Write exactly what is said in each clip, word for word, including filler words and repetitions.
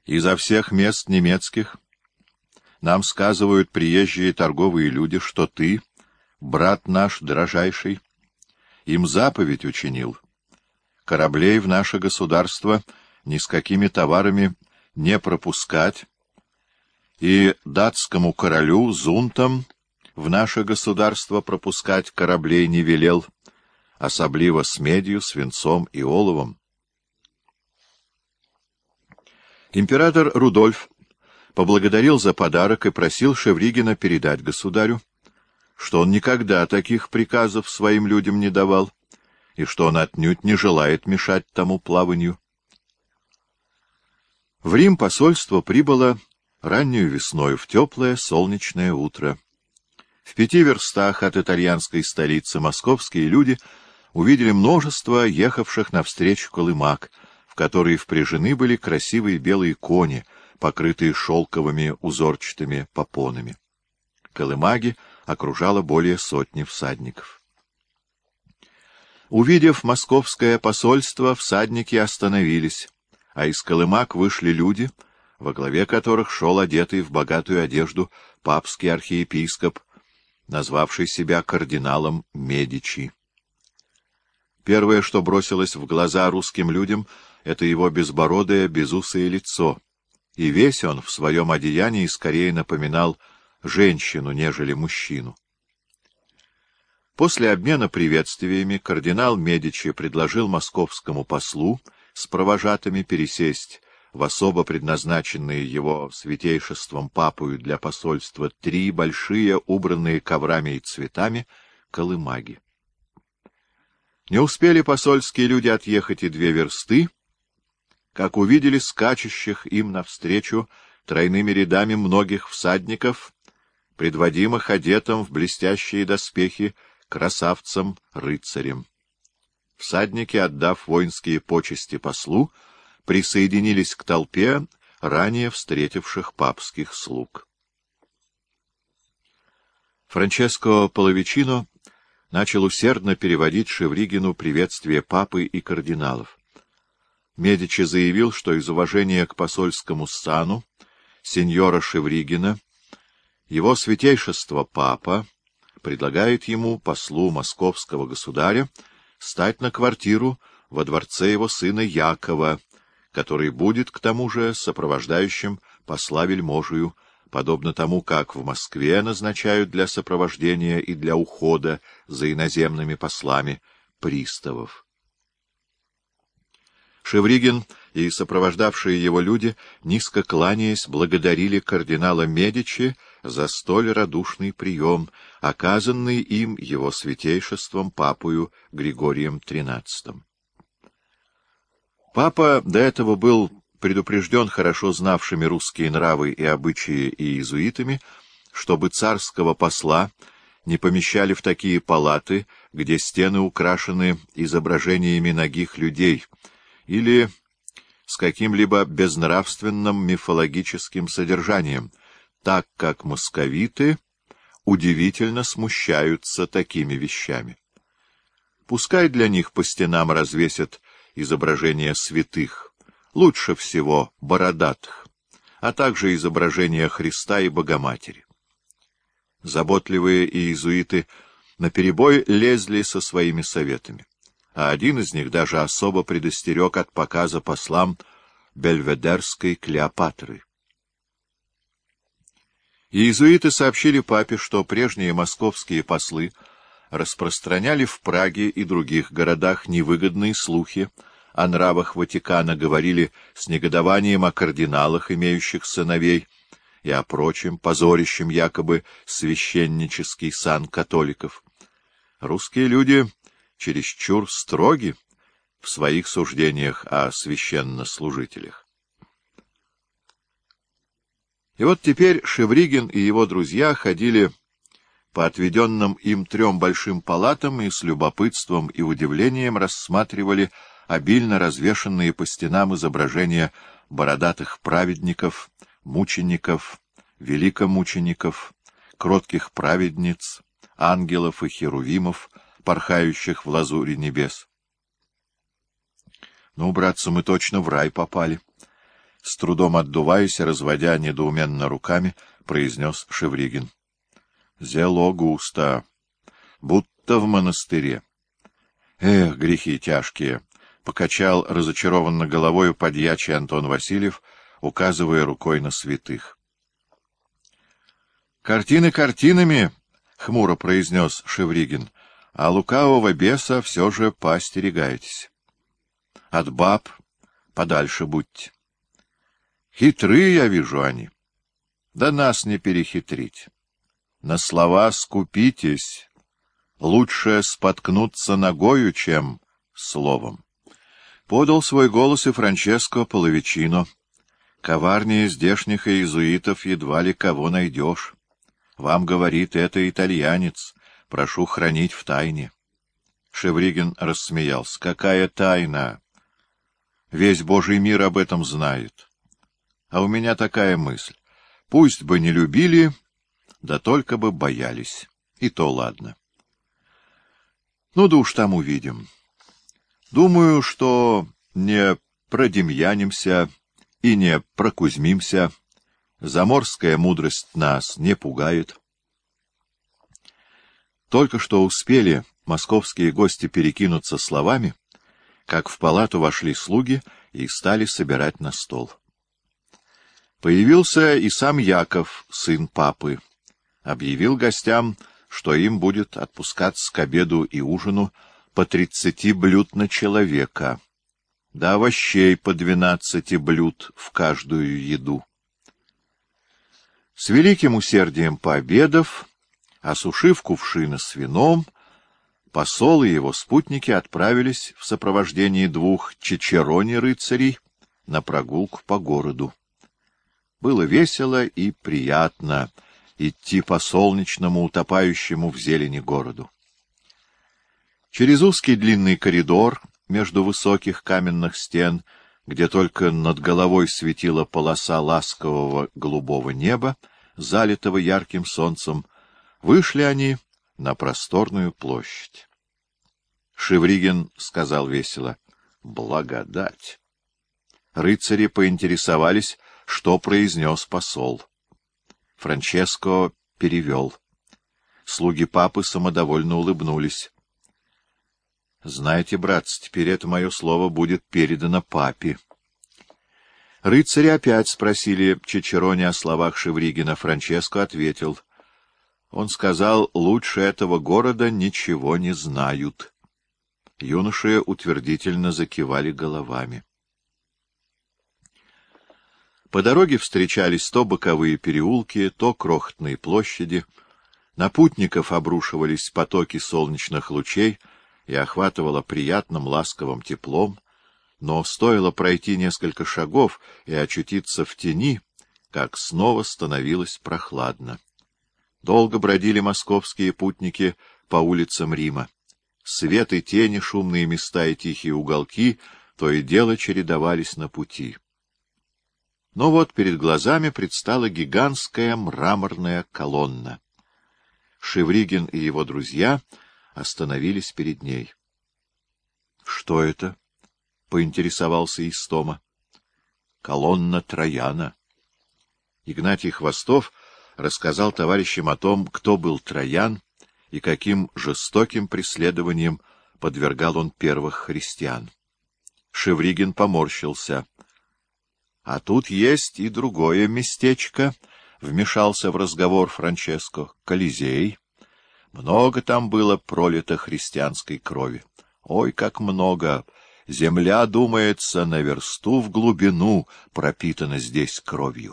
Изо всех мест немецких нам сказывают приезжие торговые люди, что ты, брат наш дрожайший, им заповедь учинил. Кораблей в наше государство ни с какими товарами не пропускать, и датскому королю Зунтам в наше государство пропускать кораблей не велел, особливо с медью, свинцом и оловом. Император Рудольф поблагодарил за подарок и просил Шевригина передать государю, что он никогда таких приказов своим людям не давал, и что он отнюдь не желает мешать тому плаванию. В Рим посольство прибыло раннюю весною в теплое солнечное утро. В пяти верстах от итальянской столицы московские люди увидели множество ехавших навстречу колымаг, в которые впряжены были красивые белые кони, покрытые шелковыми узорчатыми попонами. Колымаги окружало более сотни всадников. Увидев московское посольство, всадники остановились, а из колымаг вышли люди, во главе которых шел одетый в богатую одежду папский архиепископ, назвавший себя кардиналом Медичи. Первое, что бросилось в глаза русским людям, — это его безбородое, безусое лицо, и весь он в своем одеянии скорее напоминал женщину, нежели мужчину. После обмена приветствиями кардинал Медичи предложил московскому послу с провожатыми пересесть в особо предназначенные его святейшеством папою для посольства три большие, убранные коврами и цветами, колымаги. Не успели посольские люди отъехать и две версты, как увидели скачущих им навстречу тройными рядами многих всадников, предводимых одетым в блестящие доспехи красавцам-рыцарям. Всадники, отдав воинские почести послу, присоединились к толпе ранее встретивших папских слуг. Франческо Половичино начал усердно переводить Шевригину приветствие папы и кардиналов. Медичи заявил, что из уважения к посольскому сану сеньора Шевригина его святейшество папа предлагает ему, послу московского государя, стать на квартиру во дворце его сына Якова, который будет, к тому же, сопровождающим посла вельможию, подобно тому, как в Москве назначают для сопровождения и для ухода за иноземными послами приставов. Шевригин и сопровождавшие его люди, низко кланяясь, благодарили кардинала Медичи за столь радушный прием, оказанный им его святейшеством папою Григорием тринадцатым. Папа до этого был предупрежден хорошо знавшими русские нравы и обычаи и иезуитами, чтобы царского посла не помещали в такие палаты, где стены украшены изображениями нагих людей, или с каким-либо безнравственным мифологическим содержанием, так как московиты удивительно смущаются такими вещами. Пускай для них по стенам развесят изображения святых, лучше всего бородатых, а также изображения Христа и Богоматери. Заботливые иезуиты наперебой лезли со своими советами, а один из них даже особо предостерег от показа послам бельведерской Клеопатры. Иезуиты сообщили папе, что прежние московские послы распространяли в Праге и других городах невыгодные слухи о нравах Ватикана, говорили с негодованием о кардиналах, имеющих сыновей, и о прочем, позорящем якобы священнический сан католиков. Русские люди чересчур строги в своих суждениях о священнослужителях. И вот теперь Шевригин и его друзья ходили по отведенным им трем большим палатам и с любопытством и удивлением рассматривали обильно развешанные по стенам изображения бородатых праведников, мучеников, великомучеников, кротких праведниц, ангелов и херувимов, порхающих в лазури небес. — Ну, братцы, мы точно в рай попали, С трудом отдуваясь, разводя недоуменно руками, произнес Шевригин. — Зело густо, будто в монастыре. — Эх, грехи тяжкие! — покачал разочарованно головою подьячий Антон Васильев, указывая рукой на святых. — Картины картинами, — хмуро произнес Шевригин, — а лукавого беса все же поостерегайтесь. От баб подальше будьте. Хитрые, я вижу, они. Да нас не перехитрить. На слова скупитесь. Лучше споткнуться ногою, чем словом. Подал свой голос и Франческо Половичино. Коварнее здешних иезуитов едва ли кого найдешь. Вам говорит это итальянец. Прошу хранить в тайне. Шевригин рассмеялся. Какая тайна? Весь Божий мир об этом знает. А у меня такая мысль. Пусть бы не любили, да только бы боялись. И то ладно. Ну да уж там увидим. Думаю, что не продемьянимся и не прокузьмимся. Заморская мудрость нас не пугает. Только что успели московские гости перекинуться словами, как в палату вошли слуги и стали собирать на стол. Появился и сам Яков, сын папы. Объявил гостям, что им будет отпускаться к обеду и ужину по тридцати блюд на человека, да овощей по двенадцати блюд в каждую еду. С великим усердием пообедав, осушив кувшины с вином, посол и его спутники отправились в сопровождении двух чичерони-рыцарей на прогулку по городу. Было весело и приятно идти по солнечному, утопающему в зелени городу. Через узкий длинный коридор между высоких каменных стен, где только над головой светила полоса ласкового голубого неба, залитого ярким солнцем, вышли они на просторную площадь. Шевригин сказал весело: «Благодать!» Рыцари поинтересовались, что произнес посол. Франческо перевел. Слуги папы самодовольно улыбнулись. «Знаете, братцы, теперь это мое слово будет передано папе». Рыцари опять спросили Чичерони о словах Шевригина. Франческо ответил. Он сказал: «Лучше этого города ничего не знают». Юноши утвердительно закивали головами. По дороге встречались то боковые переулки, то крохотные площади. На путников обрушивались потоки солнечных лучей и охватывало приятным ласковым теплом, но стоило пройти несколько шагов и очутиться в тени, как снова становилось прохладно. Долго бродили московские путники по улицам Рима. Свет и тени, шумные места и тихие уголки то и дело чередовались на пути. Но вот перед глазами предстала гигантская мраморная колонна. Шевригин и его друзья остановились перед ней. — Что это? — поинтересовался Истома. — Колонна Трояна. Игнатий Хвостов рассказал товарищам о том, кто был Троян и каким жестоким преследованием подвергал он первых христиан. Шевригин поморщился. — А тут есть и другое местечко, — вмешался в разговор Франческо, — Колизей. Много там было пролито христианской крови. Ой, как много! Земля, думается, на версту в глубину пропитана здесь кровью.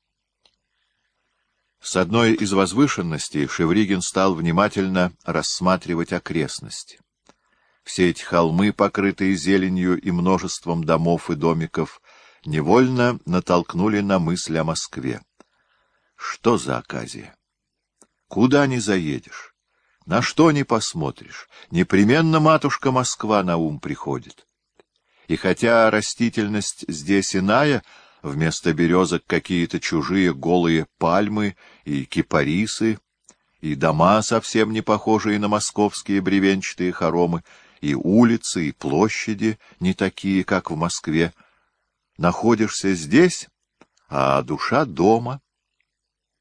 С одной из возвышенностей Шевригин стал внимательно рассматривать окрестности. Все эти холмы, покрытые зеленью и множеством домов и домиков, невольно натолкнули на мысль о Москве. Что за оказия? Куда ни заедешь, на что ни посмотришь, непременно матушка Москва на ум приходит. И хотя растительность здесь иная, вместо березок какие-то чужие голые пальмы и кипарисы, и дома, совсем не похожие на московские бревенчатые хоромы, и улицы, и площади не такие, как в Москве, находишься здесь, а душа дома.